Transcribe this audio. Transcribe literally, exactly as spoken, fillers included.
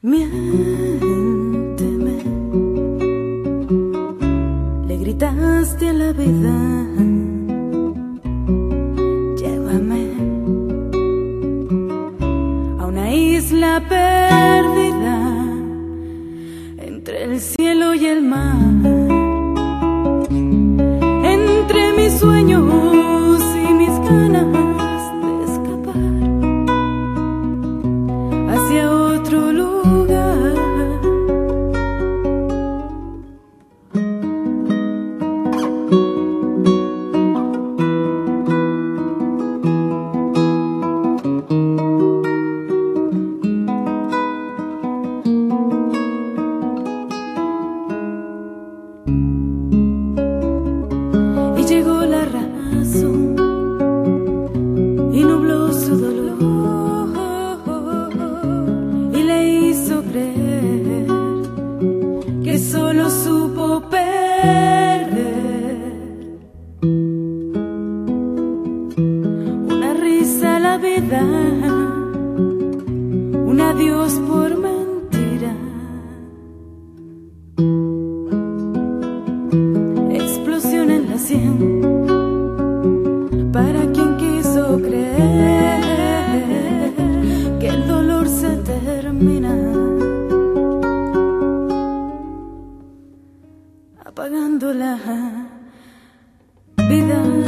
Miénteme, le gritaste a la vida, llévame a una isla perdida entre el cielo y el mar, entre mis sueños y mis ganas de escapar hacia otro lugar. Y llegó la razón y nubló su dolor y le hizo creer que solo supo perder. Una risa a la vida, un adiós por mentira, explosión en la sien para quien quiso creer que el dolor se termina apagando la vida.